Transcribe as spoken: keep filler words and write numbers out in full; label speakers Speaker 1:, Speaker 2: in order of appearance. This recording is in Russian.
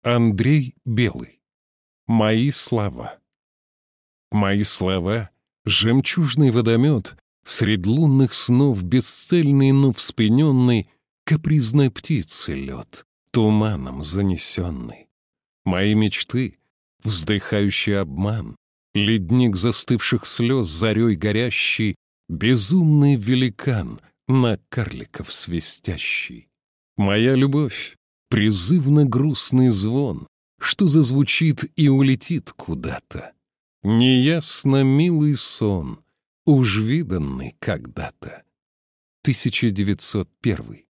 Speaker 1: Андрей Белый. Мои слова. Мои слова — жемчужный водомет, средь лунных снов бесцельный, но вспененный, капризной птицы лед, туманом занесенный. Мои мечты — вздыхающий обман, ледник застывших слез зарей горящий, безумный великан, на карликов свистящий. Моя любовь — призывно грустный звон, что зазвучит и улетит куда-то. Неясно милый сон, уж виданный когда-то. тысяча девятьсот первый.